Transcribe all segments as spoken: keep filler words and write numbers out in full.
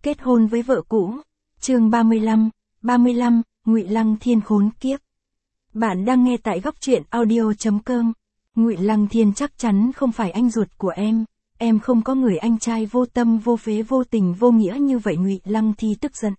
Kết hôn với vợ cũ. Chương ba mươi lăm, ba mươi lăm, Ngụy Lăng Thiên khốn kiếp. Bạn đang nghe tại góc truyện audio chấm com. Ngụy Lăng Thiên chắc chắn không phải anh ruột của em, em không có người anh trai vô tâm vô phế vô tình vô nghĩa như vậy. Ngụy Lăng Thi tức giận.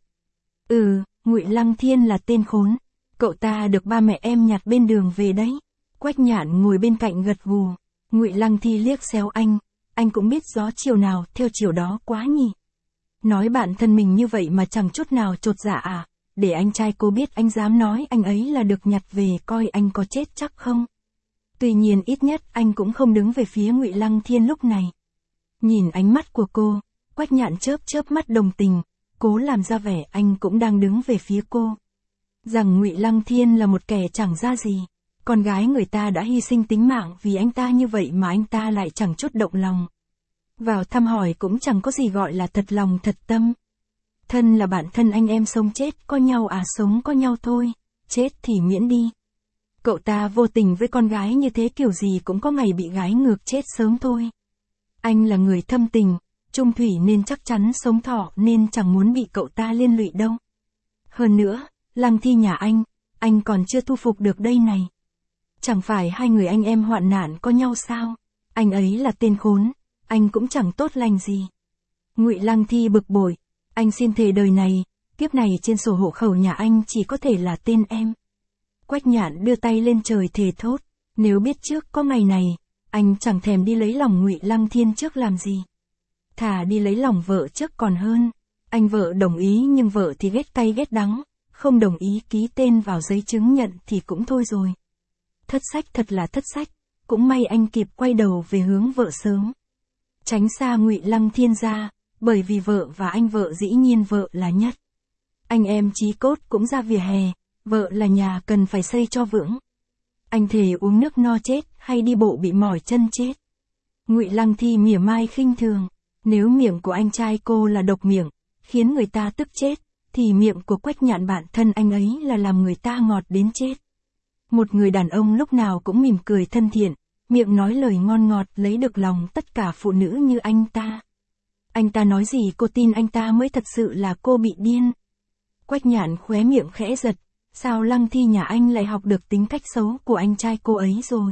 Ừ, Ngụy Lăng Thiên là tên khốn. Cậu ta được ba mẹ em nhặt bên đường về đấy. Quách Nhạn ngồi bên cạnh gật gù. Ngụy Lăng Thi liếc xéo anh, anh cũng biết gió chiều nào theo chiều đó quá nhỉ. Nói bạn thân mình như vậy mà chẳng chút nào chột dạ à, để anh trai cô biết anh dám nói anh ấy là được nhặt về, coi anh có chết chắc không. Tuy nhiên ít nhất anh cũng không đứng về phía Ngụy Lăng Thiên lúc này. Nhìn ánh mắt của cô, Quách Nhạn chớp chớp mắt đồng tình, cố làm ra vẻ anh cũng đang đứng về phía cô. Rằng Ngụy Lăng Thiên là một kẻ chẳng ra gì, con gái người ta đã hy sinh tính mạng vì anh ta như vậy mà anh ta lại chẳng chút động lòng. Vào thăm hỏi cũng chẳng có gì gọi là thật lòng thật tâm. Thân là bạn thân anh em sống chết có nhau à, sống có nhau thôi, chết thì miễn đi. Cậu ta vô tình với con gái như thế kiểu gì cũng có ngày bị gái ngược chết sớm thôi. Anh là người thâm tình, trung thủy nên chắc chắn sống thọ nên chẳng muốn bị cậu ta liên lụy đâu. Hơn nữa, Lăng Thi nhà anh, anh còn chưa thu phục được đây này. Chẳng phải hai người anh em hoạn nạn có nhau sao? Anh ấy là tên khốn, anh cũng chẳng tốt lành gì. Ngụy Lăng Thi bực bội, anh xin thề đời này, kiếp này trên sổ hộ khẩu nhà anh chỉ có thể là tên em. Quách Nhạn đưa tay lên trời thề thốt, nếu biết trước có ngày này, anh chẳng thèm đi lấy lòng Ngụy Lăng Thiên trước làm gì. Thà đi lấy lòng vợ trước còn hơn. Anh vợ đồng ý nhưng vợ thì ghét cay ghét đắng, không đồng ý ký tên vào giấy chứng nhận thì cũng thôi rồi. Thất sách thật là thất sách, cũng may anh kịp quay đầu về hướng vợ sớm. Tránh xa Ngụy Lăng Thiên ra, bởi vì vợ và anh vợ dĩ nhiên vợ là nhất. Anh em chí cốt cũng ra vỉa hè, vợ là nhà cần phải xây cho vững. Anh thề uống nước no chết hay đi bộ bị mỏi chân chết. Ngụy Lăng Thi mỉa mai khinh thường, nếu miệng của anh trai cô là độc miệng, khiến người ta tức chết, thì miệng của Quách Nhạn bạn thân anh ấy là làm người ta ngọt đến chết. Một người đàn ông lúc nào cũng mỉm cười thân thiện, miệng nói lời ngon ngọt lấy được lòng tất cả phụ nữ như anh ta. Anh ta nói gì cô tin anh ta mới thật sự là cô bị điên. Quách Nhạn khóe miệng khẽ giật, sao Lăng Thi nhà anh lại học được tính cách xấu của anh trai cô ấy rồi?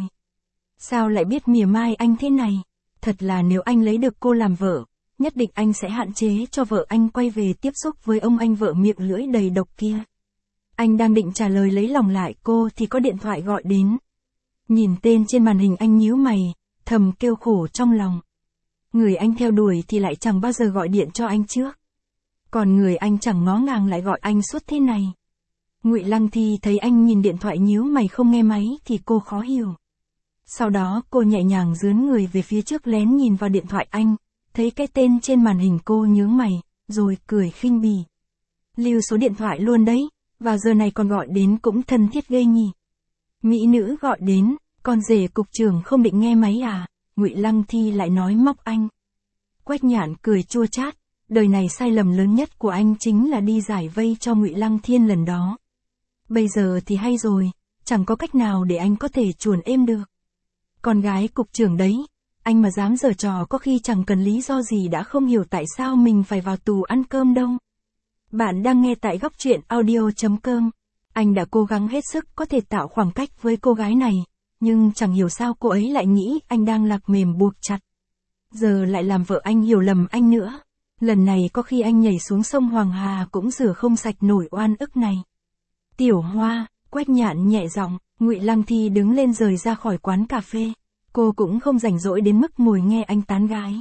Sao lại biết mỉa mai anh thế này? Thật là nếu anh lấy được cô làm vợ, nhất định anh sẽ hạn chế cho vợ anh quay về tiếp xúc với ông anh vợ miệng lưỡi đầy độc kia. Anh đang định trả lời lấy lòng lại cô thì có điện thoại gọi đến. Nhìn tên trên màn hình anh nhíu mày, thầm kêu khổ trong lòng. Người anh theo đuổi thì lại chẳng bao giờ gọi điện cho anh trước. Còn người anh chẳng ngó ngàng lại gọi anh suốt thế này. Ngụy Lăng Thi thấy anh nhìn điện thoại nhíu mày không nghe máy thì cô khó hiểu. Sau đó cô nhẹ nhàng dướn người về phía trước lén nhìn vào điện thoại anh, thấy cái tên trên màn hình cô nhướng mày, rồi cười khinh bỉ. Lưu số điện thoại luôn đấy, vào giờ này còn gọi đến cũng thân thiết ghê nhỉ. Mỹ nữ gọi đến, con rể cục trưởng không định nghe máy à? Ngụy Lăng Thi lại nói móc anh. Quách Nhạn cười chua chát, đời này sai lầm lớn nhất của anh chính là đi giải vây cho Ngụy Lăng Thiên lần đó. Bây giờ thì hay rồi, chẳng có cách nào để anh có thể chuồn êm được. Con gái cục trưởng đấy, anh mà dám giở trò có khi chẳng cần lý do gì đã không hiểu tại sao mình phải vào tù ăn cơm đâu. Bạn đang nghe tại góc truyện audio chấm com. Anh đã cố gắng hết sức có thể tạo khoảng cách với cô gái này, nhưng chẳng hiểu sao cô ấy lại nghĩ anh đang lạc mềm buộc chặt. Giờ lại làm vợ anh hiểu lầm anh nữa. Lần này có khi anh nhảy xuống sông Hoàng Hà cũng rửa không sạch nổi oan ức này. Tiểu Hoa, Quách Nhạn nhẹ giọng. Ngụy Lăng Thi đứng lên rời ra khỏi quán cà phê. Cô cũng không rảnh rỗi đến mức ngồi nghe anh tán gái.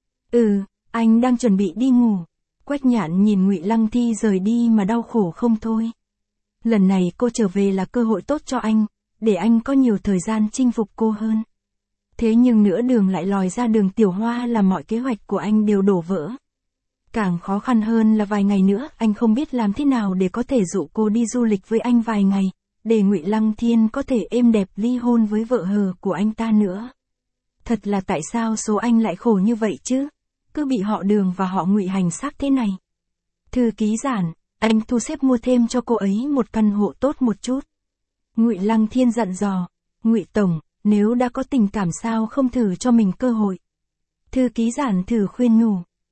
Ừ, anh đang chuẩn bị đi ngủ. Quách Nhạn nhìn Ngụy Lăng Thi rời đi mà đau khổ không thôi. Lần này cô trở về là cơ hội tốt cho anh, để anh có nhiều thời gian chinh phục cô hơn. Thế nhưng nửa đường lại lòi ra đường Tiểu Hoa làm mọi kế hoạch của anh đều đổ vỡ. Càng khó khăn hơn là vài ngày nữa anh không biết làm thế nào để có thể dụ cô đi du lịch với anh vài ngày, để Ngụy Lăng Thiên có thể êm đẹp ly hôn với vợ hờ của anh ta nữa. Thật là tại sao số anh lại khổ như vậy chứ? Cứ bị họ Đường và họ Ngụy hành xác thế này. Thư ký Giản, anh thu xếp mua thêm cho cô ấy một căn hộ tốt một chút. Ngụy Lăng Thiên dặn dò. Ngụy tổng, nếu đã có tình cảm sao không thử cho mình cơ hội? Thư ký Giản thử khuyên nhủ.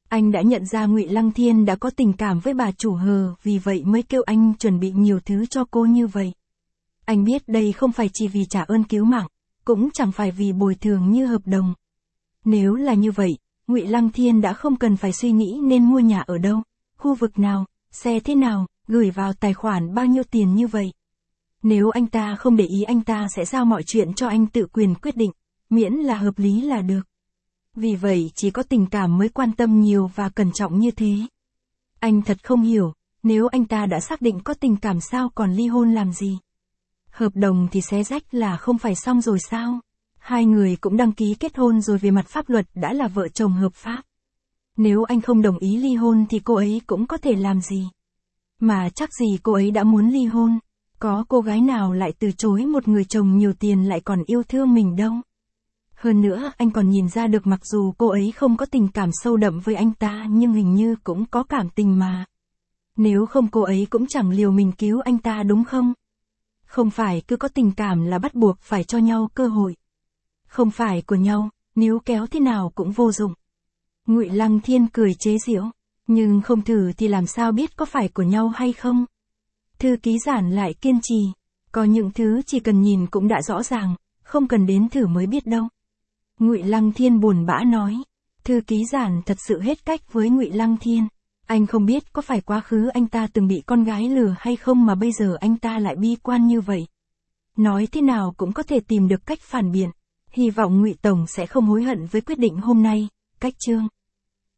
Anh đã nhận ra Ngụy Lăng Thiên đã có tình cảm với bà chủ Hờ, vì vậy mới kêu anh chuẩn bị nhiều thứ cho cô như vậy. Anh biết đây không phải chỉ vì trả ơn cứu mạng, cũng chẳng phải vì bồi thường như hợp đồng. Nếu là như vậy, Ngụy Lăng Thiên đã không cần phải suy nghĩ nên mua nhà ở đâu, khu vực nào, xe thế nào, gửi vào tài khoản bao nhiêu tiền như vậy. Nếu anh ta không để ý, anh ta sẽ giao mọi chuyện cho anh tự quyền quyết định, miễn là hợp lý là được. Vì vậy chỉ có tình cảm mới quan tâm nhiều và cẩn trọng như thế. Anh thật không hiểu, nếu anh ta đã xác định có tình cảm sao còn ly hôn làm gì? Hợp đồng thì xé rách là không phải xong rồi sao? Hai người cũng đăng ký kết hôn rồi, về mặt pháp luật đã là vợ chồng hợp pháp. Nếu anh không đồng ý ly hôn thì cô ấy cũng có thể làm gì? Mà chắc gì cô ấy đã muốn ly hôn. Có cô gái nào lại từ chối một người chồng nhiều tiền lại còn yêu thương mình đâu. Hơn nữa anh còn nhìn ra được mặc dù cô ấy không có tình cảm sâu đậm với anh ta nhưng hình như cũng có cảm tình mà. Nếu không cô ấy cũng chẳng liều mình cứu anh ta đúng không? Không phải cứ có tình cảm là bắt buộc phải cho nhau cơ hội. Không phải của nhau, níu kéo thế nào cũng vô dụng. Ngụy Lăng Thiên cười chế giễu, nhưng không thử thì làm sao biết có phải của nhau hay không? Thư ký Giản lại kiên trì, có những thứ chỉ cần nhìn cũng đã rõ ràng, không cần đến thử mới biết đâu. Ngụy Lăng Thiên buồn bã nói, thư ký Giản thật sự hết cách với Ngụy Lăng Thiên. Anh không biết có phải quá khứ anh ta từng bị con gái lừa hay không mà bây giờ anh ta lại bi quan như vậy. Nói thế nào cũng có thể tìm được cách phản biện. Hy vọng Ngụy Tổng sẽ không hối hận với quyết định hôm nay. Cách chương